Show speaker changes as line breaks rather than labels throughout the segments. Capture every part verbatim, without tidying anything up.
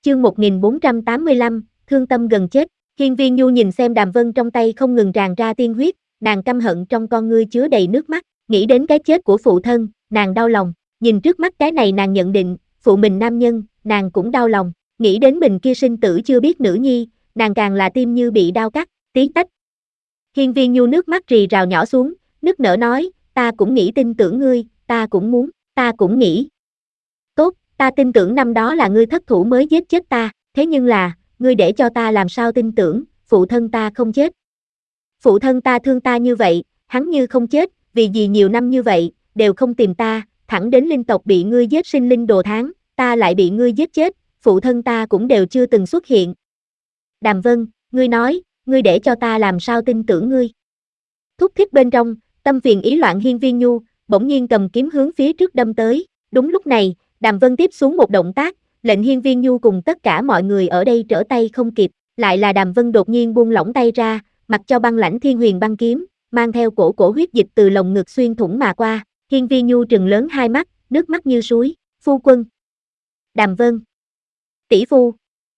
Chương một nghìn bốn trăm tám mươi lăm, thương tâm gần chết. Hiên Viên Nhu nhìn xem Đàm Vân trong tay không ngừng tràn ra tiên huyết, nàng căm hận trong con ngươi chứa đầy nước mắt, nghĩ đến cái chết của phụ thân, nàng đau lòng, nhìn trước mắt cái này nàng nhận định, phụ mình nam nhân, nàng cũng đau lòng, nghĩ đến mình kia sinh tử chưa biết nữ nhi, nàng càng là tim như bị đau cắt, tí tách. Hiên Viên Nhu nước mắt rì rào nhỏ xuống, nức nở nói, ta cũng nghĩ tin tưởng ngươi, ta cũng muốn, ta cũng nghĩ. Tốt, ta tin tưởng năm đó là ngươi thất thủ mới giết chết ta, thế nhưng là, ngươi để cho ta làm sao tin tưởng, phụ thân ta không chết. Phụ thân ta thương ta như vậy, hắn như không chết, vì gì nhiều năm như vậy, đều không tìm ta, thẳng đến linh tộc bị ngươi giết sinh linh đồ tháng, ta lại bị ngươi giết chết, phụ thân ta cũng đều chưa từng xuất hiện. Đàm Vân, ngươi nói, ngươi để cho ta làm sao tin tưởng ngươi. Thúc thiết bên trong, tâm phiền ý loạn Hiên Viên Nhu, bỗng nhiên cầm kiếm hướng phía trước đâm tới, đúng lúc này, Đàm Vân tiếp xuống một động tác, lệnh Hiên Viên Nhu cùng tất cả mọi người ở đây trở tay không kịp, lại là Đàm Vân đột nhiên buông lỏng tay ra, mặc cho băng lãnh thiên huyền băng kiếm, mang theo cổ cổ huyết dịch từ lồng ngực xuyên thủng mà qua, Hiên Viên Nhu trừng lớn hai mắt, nước mắt như suối, phu quân. Đàm Vân. Tỷ phu.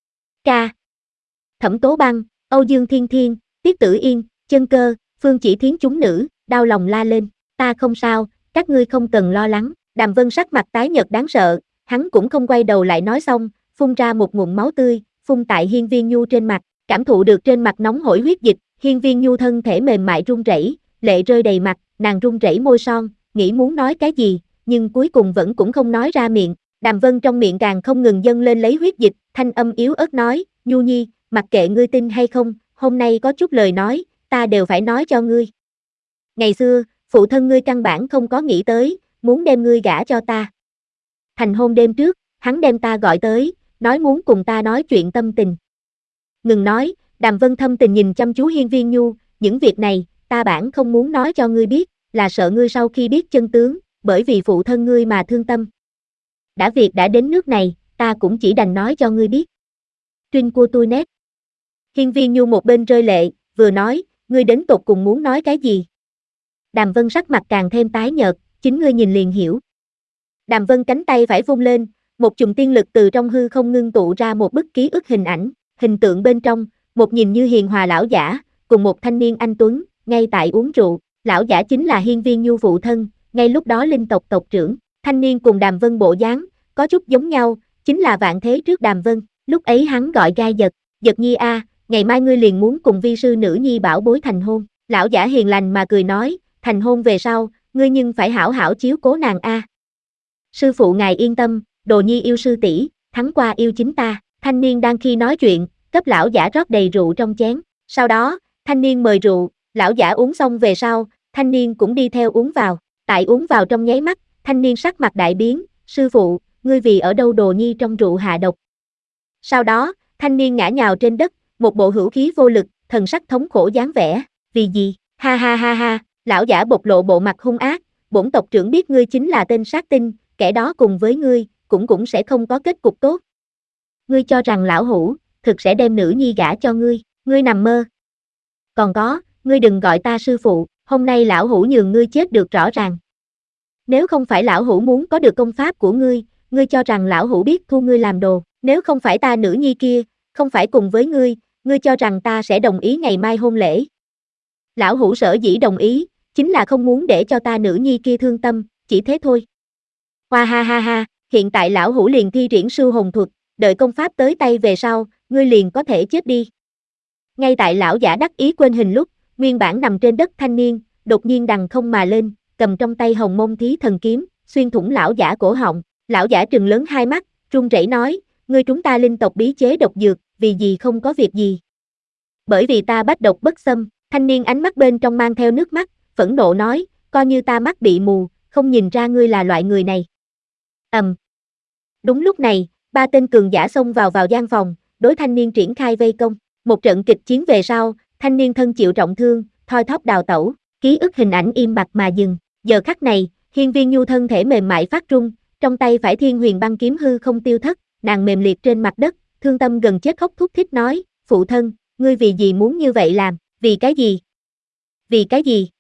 Ca. Thẩm Tố Băng, Âu Dương Thiên Thiên, Tiết Tử Yên, Chân Cơ, Phương Chỉ Thiến chúng nữ, đau lòng la lên, ta không sao, các ngươi không cần lo lắng. Đàm Vân sắc mặt tái nhợt đáng sợ, hắn cũng không quay đầu lại nói xong, phun ra một ngụm máu tươi, phun tại Hiên Viên Nhu trên mặt, cảm thụ được trên mặt nóng hổi huyết dịch, Hiên Viên Nhu thân thể mềm mại run rẩy, lệ rơi đầy mặt, nàng run rẩy môi son, nghĩ muốn nói cái gì, nhưng cuối cùng vẫn cũng không nói ra miệng. Đàm Vân trong miệng càng không ngừng dâng lên lấy huyết dịch, thanh âm yếu ớt nói, Nhu Nhi, mặc kệ ngươi tin hay không, hôm nay có chút lời nói, ta đều phải nói cho ngươi. Ngày xưa, phụ thân ngươi căn bản không có nghĩ tới, muốn đem ngươi gả cho ta. Thành hôn đêm trước, hắn đem ta gọi tới, nói muốn cùng ta nói chuyện tâm tình. Ngừng nói, Đàm Vân thâm tình nhìn chăm chú Hiên Viên Nhu, những việc này, ta bản không muốn nói cho ngươi biết, là sợ ngươi sau khi biết chân tướng, bởi vì phụ thân ngươi mà thương tâm. Đã việc đã đến nước này, ta cũng chỉ đành nói cho ngươi biết. Trinh của tôi nét. Hiên Viên Nhu một bên rơi lệ, vừa nói, ngươi đến tột cùng muốn nói cái gì? Đàm Vân sắc mặt càng thêm tái nhợt, chính ngươi nhìn liền hiểu. Đàm Vân cánh tay phải vung lên, một chùm tiên lực từ trong hư không ngưng tụ ra một bức ký ức hình ảnh, hình tượng bên trong, một nhìn như hiền hòa lão giả, cùng một thanh niên anh tuấn, ngay tại uống rượu, lão giả chính là Hiên Viên Nhu phụ thân, ngay lúc đó linh tộc tộc trưởng, thanh niên cùng Đàm Vân bộ dáng, có chút giống nhau, chính là vạn thế trước Đàm Vân, lúc ấy hắn gọi gai giật, giật nhi a, ngày mai ngươi liền muốn cùng vi sư nữ nhi bảo bối thành hôn, lão giả hiền lành mà cười nói, thành hôn về sau, ngươi nhưng phải hảo hảo chiếu cố nàng a. Sư phụ ngài yên tâm, đồ nhi yêu sư tỷ, thắng qua yêu chính ta, thanh niên đang khi nói chuyện, cấp lão giả rót đầy rượu trong chén, sau đó, thanh niên mời rượu, lão giả uống xong về sau, thanh niên cũng đi theo uống vào, tại uống vào trong nháy mắt, thanh niên sắc mặt đại biến, sư phụ, ngươi vì ở đâu đồ nhi trong rượu hạ độc. Sau đó, thanh niên ngã nhào trên đất, một bộ hữu khí vô lực, thần sắc thống khổ dáng vẻ, vì gì, ha ha ha ha, lão giả bộc lộ bộ mặt hung ác, bổn tộc trưởng biết ngươi chính là tên sát tinh, kẻ đó cùng với ngươi, cũng cũng sẽ không có kết cục tốt. Ngươi cho rằng lão hủ, thực sẽ đem nữ nhi gả cho ngươi, ngươi nằm mơ. Còn có, ngươi đừng gọi ta sư phụ, hôm nay lão hủ nhường ngươi chết được rõ ràng. Nếu không phải lão hủ muốn có được công pháp của ngươi, ngươi cho rằng lão hủ biết thu ngươi làm đồ, nếu không phải ta nữ nhi kia, không phải cùng với ngươi, ngươi cho rằng ta sẽ đồng ý ngày mai hôn lễ. Lão hủ sở dĩ đồng ý, chính là không muốn để cho ta nữ nhi kia thương tâm, chỉ thế thôi. Hoa ha ha ha, hiện tại lão hủ liền thi triển sư hồn thuật, đợi công pháp tới tay về sau, ngươi liền có thể chết đi. Ngay tại lão giả đắc ý quên hình lúc, nguyên bản nằm trên đất thanh niên, đột nhiên đằng không mà lên, cầm trong tay hồng môn thí thần kiếm, xuyên thủng lão giả cổ họng, lão giả trừng lớn hai mắt, run rẩy nói, ngươi chúng ta linh tộc bí chế độc dược, vì gì không có việc gì. Bởi vì ta bách độc bất xâm, thanh niên ánh mắt bên trong mang theo nước mắt, phẫn nộ nói, coi như ta mắt bị mù, không nhìn ra ngươi là loại người này. Ầm. Um. Đúng lúc này, ba tên cường giả xông vào vào gian phòng, đối thanh niên triển khai vây công, một trận kịch chiến về sau, thanh niên thân chịu trọng thương, thoi thóp đào tẩu, ký ức hình ảnh im bặt mà dừng, giờ khắc này, Hiên Viên Nhu thân thể mềm mại phát run, trong tay phải thiên huyền băng kiếm hư không tiêu thất, nàng mềm liệt trên mặt đất, thương tâm gần chết khóc thút thít nói, phụ thân, ngươi vì gì muốn như vậy làm, vì cái gì? Vì cái gì?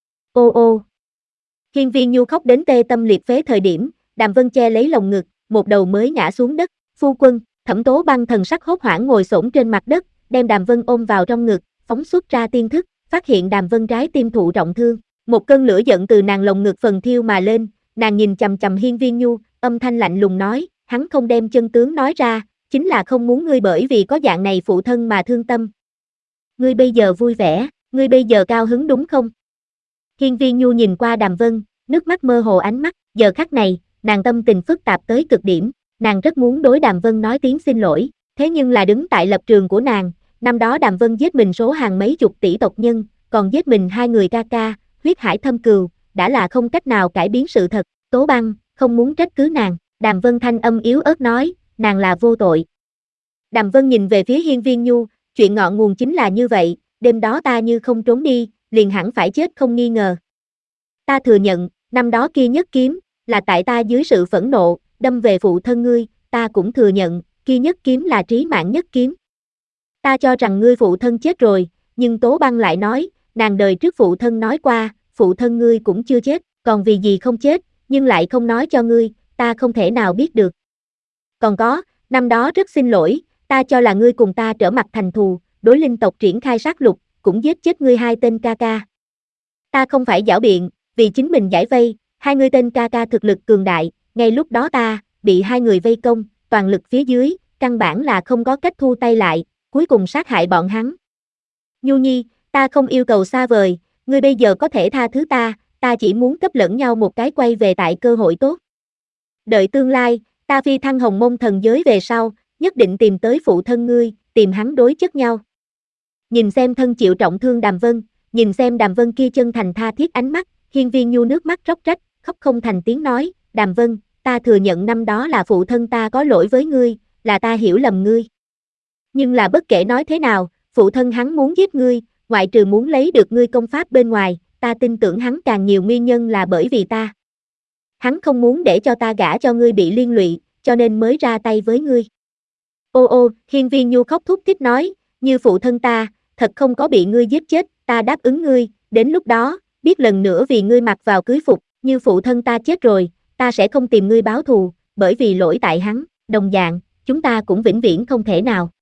Ô ô. Hiên Viên Nhu khóc đến tê tâm liệt phế thời điểm, Đàm Vân che lấy lồng ngực, một đầu mới ngã xuống đất, phu quân, Thẩm Tố Băng thần sắc hốt hoảng ngồi xổm trên mặt đất, đem Đàm Vân ôm vào trong ngực, phóng xuất ra tiên thức, phát hiện Đàm Vân trái tim thụ trọng thương. Một cơn lửa giận từ nàng lồng ngực phần thiêu mà lên, nàng nhìn chằm chằm Hiên Viên Nhu, âm thanh lạnh lùng nói, hắn không đem chân tướng nói ra, chính là không muốn ngươi bởi vì có dạng này phụ thân mà thương tâm. Ngươi bây giờ vui vẻ, ngươi bây giờ cao hứng đúng không? Hiên Viên Nhu nhìn qua Đàm Vân, nước mắt mơ hồ ánh mắt, giờ khắc này, nàng tâm tình phức tạp tới cực điểm, nàng rất muốn đối Đàm Vân nói tiếng xin lỗi, thế nhưng là đứng tại lập trường của nàng, năm đó Đàm Vân giết mình số hàng mấy chục tỷ tộc nhân, còn giết mình hai người ca ca, huyết hải thâm cừu, đã là không cách nào cải biến sự thật. Tố Băng, không muốn trách cứ nàng, Đàm Vân thanh âm yếu ớt nói, nàng là vô tội. Đàm Vân nhìn về phía Hiên Viên Nhu, chuyện ngọn nguồn chính là như vậy, đêm đó ta như không trốn đi, liền hẳn phải chết không nghi ngờ. Ta thừa nhận, năm đó kia nhất kiếm, là tại ta dưới sự phẫn nộ, đâm về phụ thân ngươi, ta cũng thừa nhận, kia nhất kiếm là trí mạng nhất kiếm. Ta cho rằng ngươi phụ thân chết rồi, nhưng Tố Băng lại nói, nàng đời trước phụ thân nói qua, phụ thân ngươi cũng chưa chết, còn vì gì không chết, nhưng lại không nói cho ngươi, ta không thể nào biết được. Còn có, năm đó rất xin lỗi, ta cho là ngươi cùng ta trở mặt thành thù, đối linh tộc triển khai sát lục, cũng giết chết ngươi hai tên ca ca. Ta không phải giảo biện, vì chính mình giải vây, hai ngươi tên ca ca thực lực cường đại, ngay lúc đó ta, bị hai người vây công, toàn lực phía dưới, căn bản là không có cách thu tay lại, cuối cùng sát hại bọn hắn. Nhu Nhi, ta không yêu cầu xa vời, ngươi bây giờ có thể tha thứ ta, ta chỉ muốn cấp lẫn nhau một cái quay về tại cơ hội tốt. Đợi tương lai, ta phi thăng Hồng Mông thần giới về sau, nhất định tìm tới phụ thân ngươi, tìm hắn đối chất nhau. Nhìn xem thân chịu trọng thương Đàm Vân, nhìn xem Đàm Vân kia chân thành tha thiết ánh mắt, Hiên Viên Nhu nước mắt róc rách, khóc không thành tiếng nói, Đàm Vân, ta thừa nhận năm đó là phụ thân ta có lỗi với ngươi, là ta hiểu lầm ngươi. Nhưng là bất kể nói thế nào, phụ thân hắn muốn giết ngươi, ngoại trừ muốn lấy được ngươi công pháp bên ngoài, ta tin tưởng hắn càng nhiều nguyên nhân là bởi vì ta. Hắn không muốn để cho ta gả cho ngươi bị liên lụy, cho nên mới ra tay với ngươi. Ô ô, Hiên Viên Nhu khóc thút thít nói, như phụ thân ta, thật không có bị ngươi giết chết, ta đáp ứng ngươi, đến lúc đó, biết lần nữa vì ngươi mặc vào cưới phục, như phụ thân ta chết rồi, ta sẽ không tìm ngươi báo thù, bởi vì lỗi tại hắn, đồng dạng, chúng ta cũng vĩnh viễn không thể nào.